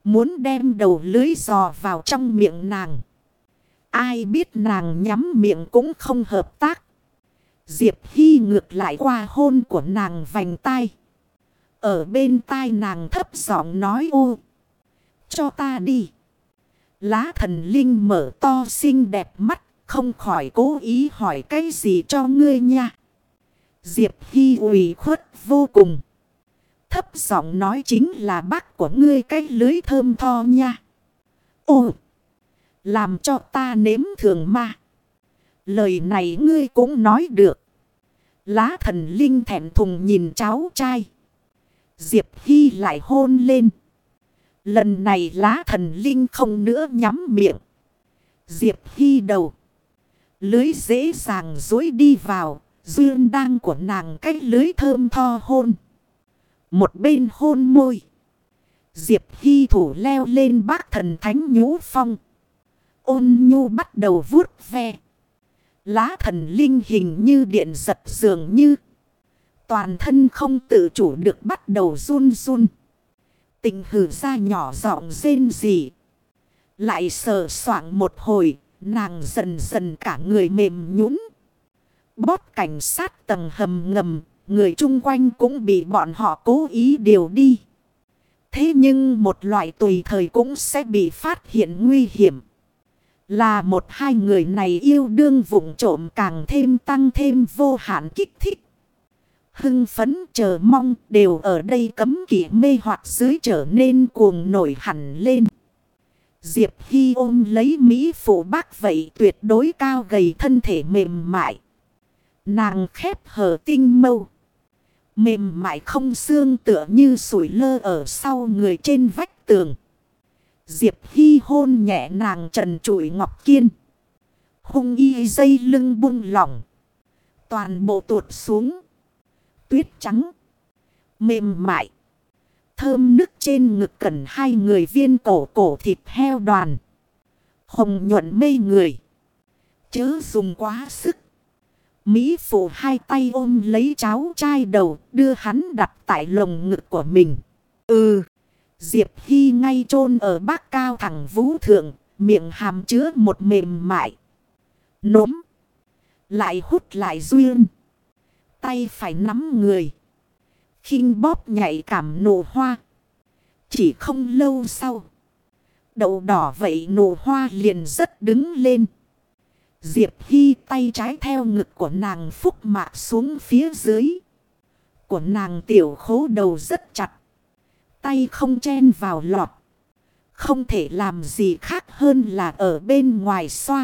Muốn đem đầu lưới dò vào trong miệng nàng. Ai biết nàng nhắm miệng cũng không hợp tác. Diệp Hy ngược lại qua hôn của nàng vành tai. Ở bên tai nàng thấp giọng nói ô. Cho ta đi. Lá thần linh mở to xinh đẹp mắt. Không khỏi cố ý hỏi cái gì cho ngươi nha. Diệp Hy ủy khuất vô cùng. Thấp giọng nói chính là bác của ngươi cái lưới thơm tho nha. Ồ. Làm cho ta nếm thử mà. Lời này ngươi cũng nói được. Lá thần linh thẹn thùng nhìn cháu trai. Diệp Hy lại hôn lên. Lần này lá thần linh không nữa nhắm miệng. Diệp Hy đầu. Lưới dễ dàng dối đi vào. Duyên đang của nàng cái lưới thơm tho hôn. Một bên hôn môi. Diệp Hy thủ leo lên bác thần thánh nhũ phong. Ôn nhu bắt đầu vuốt ve. Lá thần linh hình như điện giật dường như. Toàn thân không tự chủ được bắt đầu run run. Tình hử ra nhỏ giọng rên rỉ. Lại sờ soạng một hồi. Nàng dần dần cả người mềm nhũn. Bót cảnh sát tầng hầm ngầm. Người chung quanh cũng bị bọn họ cố ý điều đi. Thế nhưng một loại tùy thời cũng sẽ bị phát hiện nguy hiểm. Là một hai người này yêu đương vụng trộm càng thêm tăng thêm vô hạn kích thích. Hưng phấn chờ mong đều ở đây cấm kỵ mê hoặc dưới trở nên cuồng nổi hẳn lên. Diệp Hy ôm lấy Mỹ phụ bác vậy tuyệt đối cao gầy thân thể mềm mại. Nàng khép hờ tinh mâu. Mềm mại không xương tựa như sủi lơ ở sau người trên vách tường. Diệp Hy hôn nhẹ nàng trần trụi ngọc kiên. Hung y dây lưng buông lỏng. Toàn bộ tuột xuống. Tuyết trắng. Mềm mại. Thơm nức trên ngực cẩn hai người viên cổ thịt heo đoàn. Hồng nhuận mê người. Chớ dùng quá sức. Mỹ phụ hai tay ôm lấy cháu trai đầu đưa hắn đặt tại lồng ngực của mình. Diệp Hy ngay chôn ở bác cao thẳng vũ thượng, miệng hàm chứa một mềm mại. Nốm. Lại hút lại duyên. Tay phải nắm người. Khinh bóp nhạy cảm nụ hoa. Chỉ không lâu sau. Đậu đỏ vậy nụ hoa liền rất đứng lên. Diệp Hy tay trái theo ngực của nàng phúc mạc xuống phía dưới. Của nàng tiểu khố đầu rất chặt. Tay không chen vào lọt. Không thể làm gì khác hơn là ở bên ngoài xoa.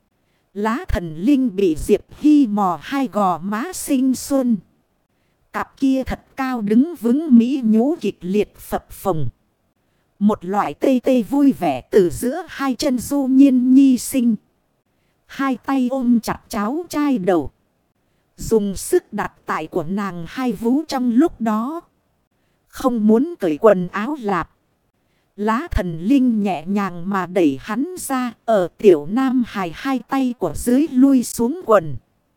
Lá thần linh bị Diệp Hy mò hai gò má xinh xuân. Cặp kia thật cao đứng vững mỹ nhũ kịch liệt phập phồng. Một loại tê tê vui vẻ từ giữa hai chân du nhiên nhi sinh. Hai tay ôm chặt cháu trai đầu. Dùng sức đặt tại của nàng hai vú trong lúc đó. Không muốn cởi quần áo lạp. Lá thần linh nhẹ nhàng mà đẩy hắn ra. Ở tiểu nam hài hai tay của dưới lui xuống quần.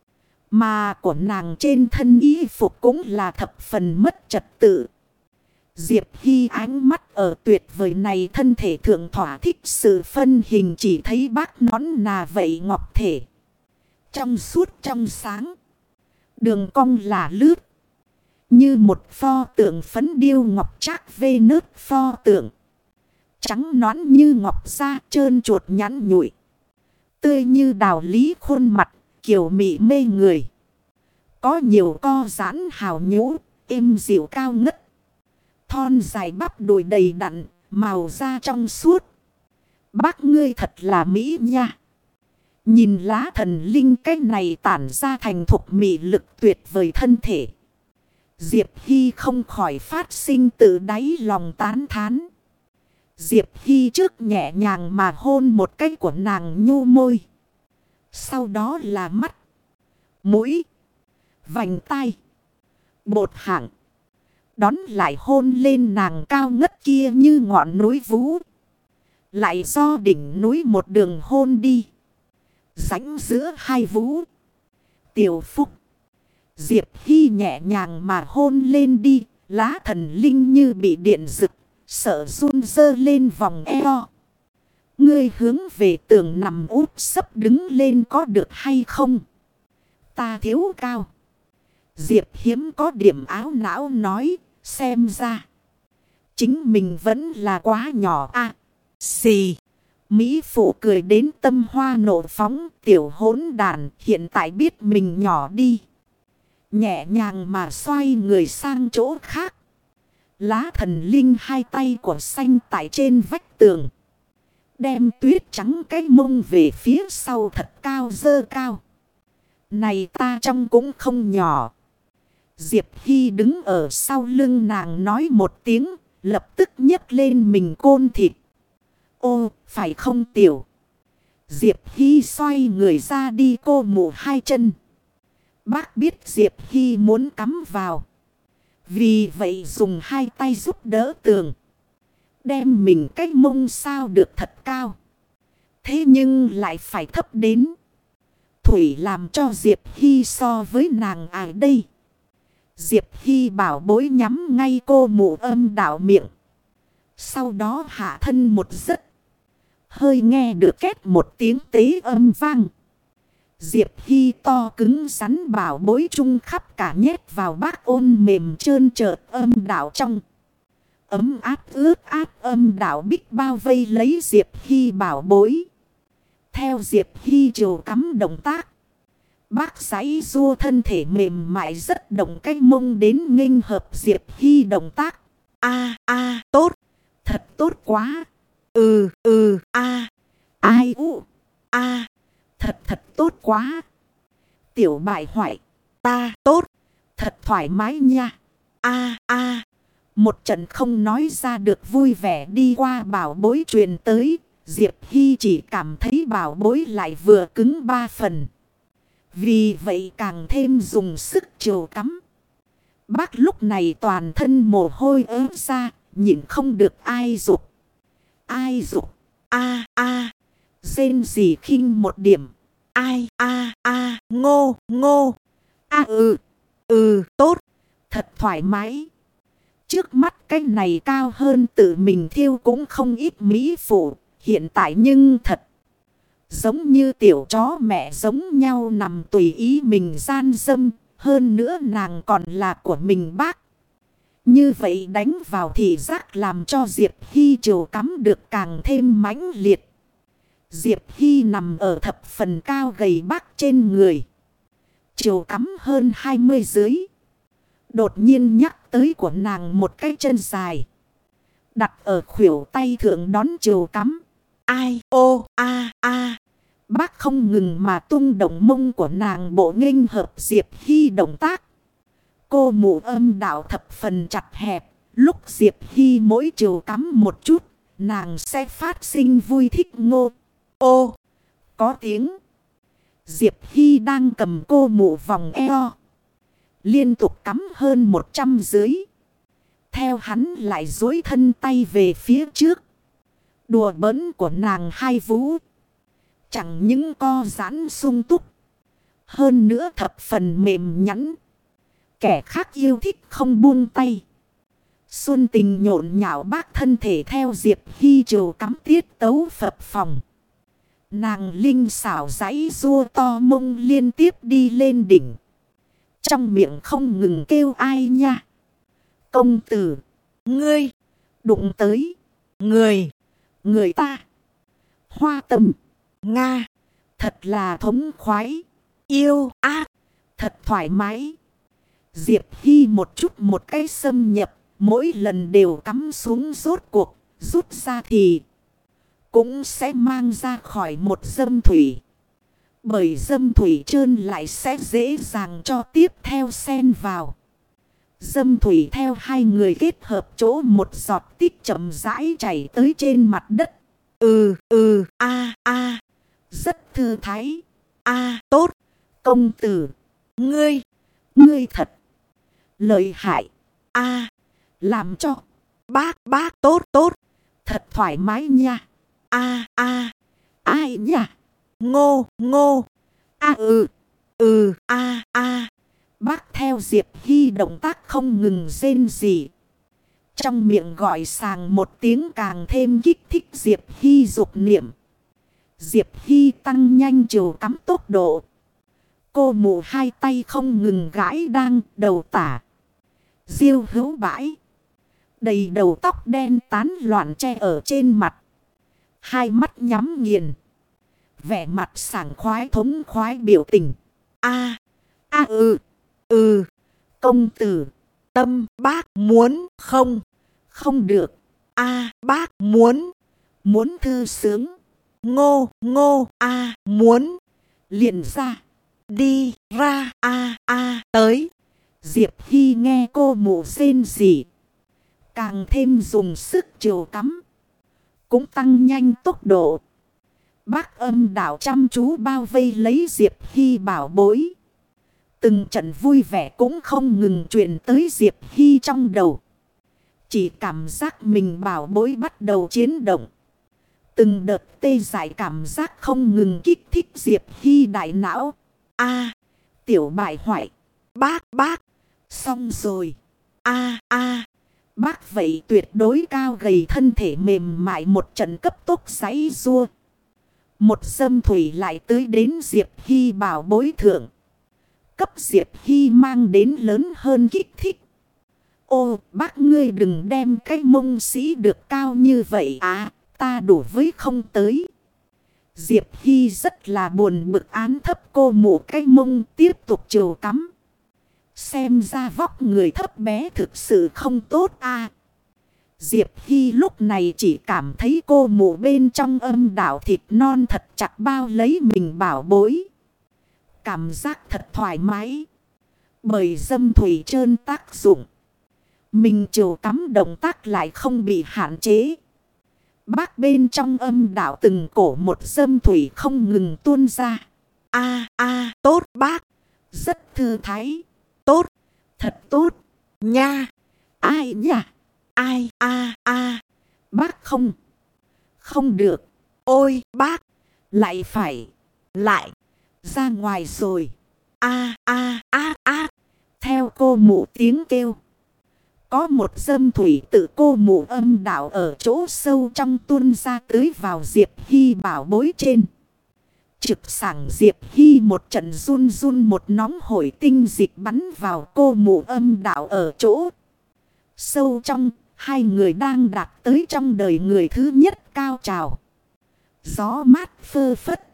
Mà của nàng trên thân y phục cũng là thập phần mất trật tự. Diệp Hy ánh mắt ở tuyệt vời này thân thể thượng thỏa thích sự phân hình chỉ thấy bác nón nà vậy ngọc thể. Trong suốt trong sáng. Đường cong là lướt. Như một pho tượng phấn điêu ngọc trác vê nớt pho tượng. Trắng nõn như ngọc da trơn chuột nhắn nhụi. Tươi như đào lý khuôn mặt, kiều mị mê người. Có nhiều co giãn hào nhũ, êm dịu cao ngất. Thon dài bắp đùi đầy đặn, màu da trong suốt. Bác ngươi thật là mỹ nha. Nhìn lá thần linh cái này tản ra thành thục mị lực tuyệt vời thân thể. Diệp Hy không khỏi phát sinh từ đáy lòng tán thán. Diệp Hy trước nhẹ nhàng mà hôn một cái của nàng nhu môi. Sau đó là mắt, mũi, vành tai, bột hạng. Đón lại hôn lên nàng cao ngất kia như ngọn núi vú. Lại do đỉnh núi một đường hôn đi. Rãnh giữa hai vú. Tiểu Phúc. Diệp Hy nhẹ nhàng mà hôn lên đi. Lá thần linh như bị điện rực. sợ run dơ lên vòng eo. Ngươi hướng về tường nằm úp sấp đứng lên có được hay không? Ta thiếu cao. Diệp Hiếm có điểm áo não nói, xem ra chính mình vẫn là quá nhỏ à. Xì. Mỹ phụ cười đến tâm hoa nộ phóng, tiểu hỗn đàn hiện tại biết mình nhỏ đi. Nhẹ nhàng mà xoay người sang chỗ khác. Lá thần linh hai tay của xanh tại trên vách tường. Đem tuyết trắng cái mông về phía sau thật cao dơ cao. Này ta trông cũng không nhỏ. Diệp Hy đứng ở sau lưng nàng nói một tiếng, lập tức nhấc lên mình côn thịt. Ô, phải không tiểu? Diệp Hy xoay người ra đi cô mụ hai chân. Bác biết Diệp Hy muốn cắm vào. Vì vậy dùng hai tay giúp đỡ tường. Đem mình cái mông sao được thật cao. Thế nhưng lại phải thấp đến. Thủy làm cho Diệp Hy so với nàng ai đây. Diệp Hy bảo bối nhắm ngay cô mụ âm đạo miệng. Sau đó hạ thân một giấc. Hơi nghe được két một tiếng tế âm vang. Diệp Hy to cứng rắn bảo bối chung khắp cả nhét vào bác ôn mềm trơn trợt âm đạo trong. Ấm áp ướt áp âm đạo bích bao vây lấy Diệp Hy bảo bối. Theo Diệp Hy chiều cắm động tác. Bác giãy rua thân thể mềm mại rất động cái mông đến nghênh hợp Diệp Hy động tác. Tốt. Thật tốt quá. Ai u. Thật tốt quá. Tiểu bại hoại. Ta tốt. Thật thoải mái nha. Một trận không nói ra được vui vẻ đi qua bảo bối truyền tới. Diệp Hy chỉ cảm thấy bảo bối lại vừa cứng 3 phần. Vì vậy càng thêm dùng sức chiều cắm. Bác lúc này toàn thân mồ hôi ớt ra. Nhìn không được ai dục. Ai dục. Rên gì khinh một điểm. Ngô. Tốt. Thật thoải mái. Trước mắt cái này cao hơn tự mình thiêu cũng không ít mỹ phụ. Hiện tại nhưng thật. Giống như tiểu chó mẹ giống nhau nằm tùy ý mình gian dâm. Hơn nữa nàng còn là của mình bác. Như vậy đánh vào thị giác làm cho Diệp Hy chiều cắm được càng thêm mãnh liệt. Diệp Hy nằm ở thập phần cao gầy bác trên người. Chiều cắm hơn 20 dưới. Đột nhiên nhắc tới của nàng một cái chân dài. Đặt ở khuỷu tay thượng đón chiều cắm. Bác không ngừng mà tung động mông của nàng bộ nghênh hợp Diệp Hy động tác. Cô mụ âm đạo thập phần chặt hẹp. Lúc Diệp Hy mỗi chiều cắm một chút. Nàng sẽ phát sinh vui thích ngô. Có tiếng. Diệp Hy đang cầm cô mụ vòng eo. Liên tục cắm hơn 100 dưới. Theo hắn lại duỗi thân tay về phía trước. Đùa bỡn của nàng hai vú. Chẳng những co giãn sung túc. Hơn nữa thập phần mềm nhẵn. Kẻ khác yêu thích không buông tay. Xuân tình nhộn nhạo bác thân thể theo Diệp Hy chiều cắm tiết tấu phập phòng. Nàng linh xảo giãy rua to mông liên tiếp đi lên đỉnh. Trong miệng không ngừng kêu ai nha. Công tử. Ngươi. Đụng tới. Người ta. Hoa tầm. Nga. Thật là thống khoái. Yêu. Thật thoải mái. Diệp Hy một chút một cái xâm nhập. Mỗi lần đều cắm xuống rốt cuộc. Rút ra thì cũng sẽ mang ra khỏi một dâm thủy. Bởi dâm thủy trơn lại sẽ dễ dàng cho tiếp theo xen vào. Dâm thủy theo hai người kết hợp chỗ một giọt tích chậm rãi chảy tới trên mặt đất. Rất thư thái. Tốt. Công tử. Ngươi thật lợi hại. Làm cho bác tốt. Thật thoải mái nha. Ai nha. Ngô. Bác theo Diệp Hy động tác không ngừng rên rỉ. Trong miệng gọi sàng một tiếng càng thêm kích thích Diệp Hy dục niệm. Diệp Hy tăng nhanh chiều cắm tốc độ. Cô mụ hai tay không ngừng gãi đang đầu tả. Diêu hữu bãi. Đầy đầu tóc đen tán loạn che ở trên mặt. Hai mắt nhắm nghiền. Vẻ mặt sảng khoái thống khoái biểu tình. Công tử. Tâm bác muốn không? Không được. Bác muốn. Muốn thư sướng. Ngô muốn. Liền ra. Đi ra tới. Diệp Hy nghe cô mụ rên rỉ. Càng thêm dùng sức chiều cắm. Cũng tăng nhanh tốc độ. Bác Âm Đạo chăm chú bao vây lấy Diệp Hy bảo bối. Từng trận vui vẻ cũng không ngừng truyền tới Diệp Hy trong đầu. Chỉ cảm giác mình bảo bối bắt đầu chiến động. Từng đợt tê dại cảm giác không ngừng kích thích Diệp Hy đại não. Tiểu bại hoại. Bác. Xong rồi. Bác vậy tuyệt đối cao gầy thân thể mềm mại một trận cấp tốc giãy giụa. Một dâm thủy lại tưới đến Diệp Hy bảo bối thượng. Cấp Diệp Hy mang đến lớn hơn kích thích. Ô bác ngươi đừng đem cái mông sĩ được cao như vậy ta đủ với không tới. Diệp Hy rất là buồn bực án thấp cô mụ cái mông tiếp tục chiều cắm. Xem ra vóc người thấp bé thực sự không tốt Diệp Hy lúc này chỉ cảm thấy cô mụ bên trong Âm Đạo thịt non thật chặt bao lấy mình bảo bối. Cảm giác thật thoải mái. Bởi dâm thủy trơn tác dụng. Mình chiều cắm động tác lại không bị hạn chế. Bác bên trong Âm Đạo từng cổ một dâm thủy không ngừng tuôn ra. Tốt bác. Rất thư thái. Tốt. Thật tốt. Nha. Ai nhỉ? Ai Bác không. Không được. Ôi bác. Lại phải. Lại. Ra ngoài rồi. Theo cô mụ tiếng kêu. Có một dâm thủy tự cô mụ Âm Đạo ở chỗ sâu trong tuôn ra tưới vào Diệp Hy bảo bối trên. Trực sảng Diệp Hy một trận run run một nóng hổi tinh dịch bắn vào cô mụ Âm Đạo ở chỗ sâu trong. Hai người đang đạt tới trong đời người thứ nhất cao trào. Gió mát phơ phất.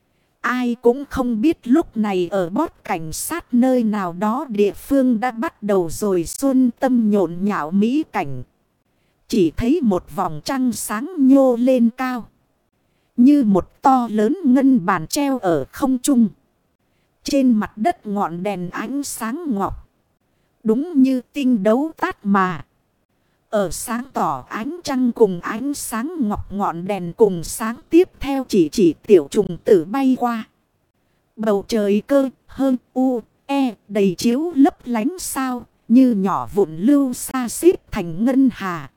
Ai cũng không biết lúc này ở bót cảnh sát nơi nào đó địa phương đã bắt đầu rồi xuân tâm nhộn nhạo mỹ cảnh. Chỉ thấy một vòng trăng sáng nhô lên cao. Như một to lớn ngân bàn treo ở không trung. Trên mặt đất ngọn đèn ánh sáng ngọc. Đúng như tinh đấu tát mà. Ở sáng tỏ ánh trăng cùng ánh sáng ngọc ngọn đèn cùng sáng tiếp theo chỉ tiểu trùng tử bay qua. Bầu trời cơ hơn đầy chiếu lấp lánh sao như nhỏ vụn lưu xa xếp thành ngân hà.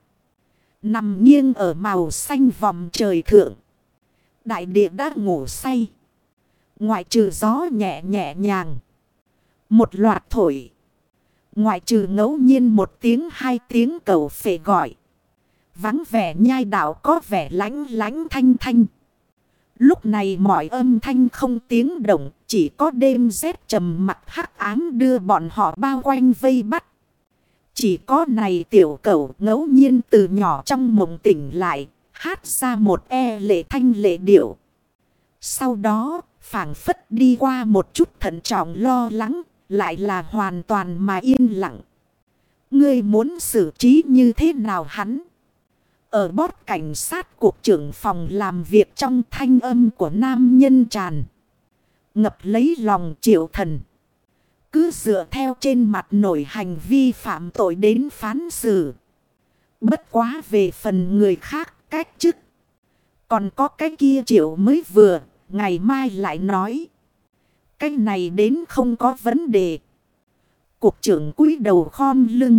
Nằm nghiêng ở màu xanh vòng trời thượng. Đại địa đã ngủ say. Ngoại trừ gió nhẹ nhẹ nhàng. Một loạt thổi. Ngoại trừ ngẫu nhiên một tiếng hai tiếng cầu phệ gọi. Vắng vẻ nhai đảo có vẻ lánh lánh thanh thanh. Lúc này mọi âm thanh không tiếng động. Chỉ có đêm rét trầm mặc hắc ám đưa bọn họ bao quanh vây bắt. Chỉ có này tiểu cẩu ngẫu nhiên từ nhỏ trong mộng tỉnh lại. Hát ra một lệ thanh lệ điệu. Sau đó phảng phất đi qua một chút thận trọng lo lắng. Lại là hoàn toàn mà yên lặng. Ngươi muốn xử trí như thế nào hắn? Ở bót cảnh sát cục trưởng phòng làm việc trong thanh âm của nam nhân tràn. Ngập lấy lòng Triệu Thần. Cứ dựa theo trên mặt nổi hành vi phạm tội đến phán xử. Bất quá về phần người khác cách chức. Còn có cái kia Triệu mới vừa, ngày mai lại nói. Cái này đến không có vấn đề. Cục trưởng cúi đầu khom lưng.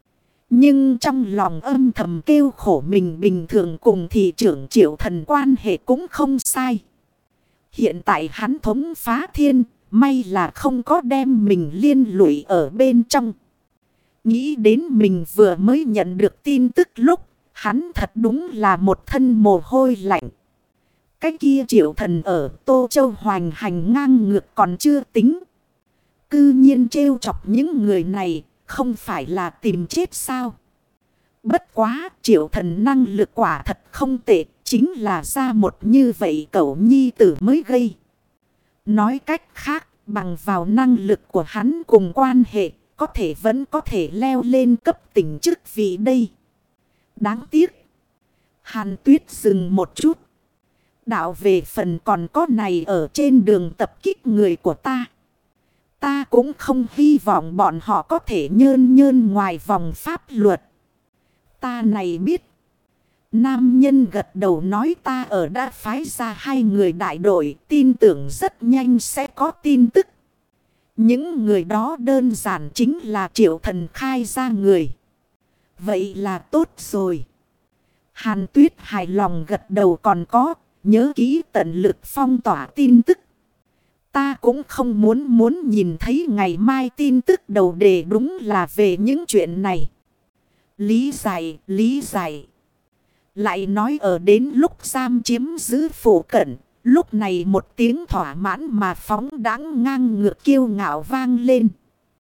Nhưng trong lòng âm thầm kêu khổ mình bình thường cùng thị trưởng Triệu Thần quan hệ cũng không sai. Hiện tại hắn thống phá thiên, may là không có đem mình liên lụy ở bên trong. Nghĩ đến mình vừa mới nhận được tin tức lúc, hắn thật đúng là một thân mồ hôi lạnh. Cái kia Triệu Thần ở Tô Châu hoành hành ngang ngược còn chưa tính. Cư nhiên trêu chọc những người này, không phải là tìm chết sao? Bất quá, Triệu Thần năng lực quả thật không tệ, chính là ra một như vậy cậu nhi tử mới gây. Nói cách khác, bằng vào năng lực của hắn cùng quan hệ, vẫn có thể leo lên cấp tỉnh chức vị đây. Đáng tiếc. Hàn Tuyết dừng một chút. Đạo về phần còn có này ở trên đường tập kích người của ta. Ta cũng không hy vọng bọn họ có thể nhơn ngoài vòng pháp luật. Ta này biết. Nam nhân gật đầu nói ta ở đã phái ra 2 người đại đội, tin tưởng rất nhanh sẽ có tin tức. Những người đó đơn giản chính là Triệu Thần khai ra người. Vậy là tốt rồi. Hàn Tuyết hài lòng gật đầu còn có, nhớ kỹ tận lực phong tỏa tin tức. Ta cũng không muốn nhìn thấy ngày mai tin tức đầu đề đúng là về những chuyện này. Lý giải. Lại nói ở đến lúc giam chiếm giữ phủ cận, lúc này một tiếng thỏa mãn mà phóng đãng ngang ngược kiêu ngạo vang lên.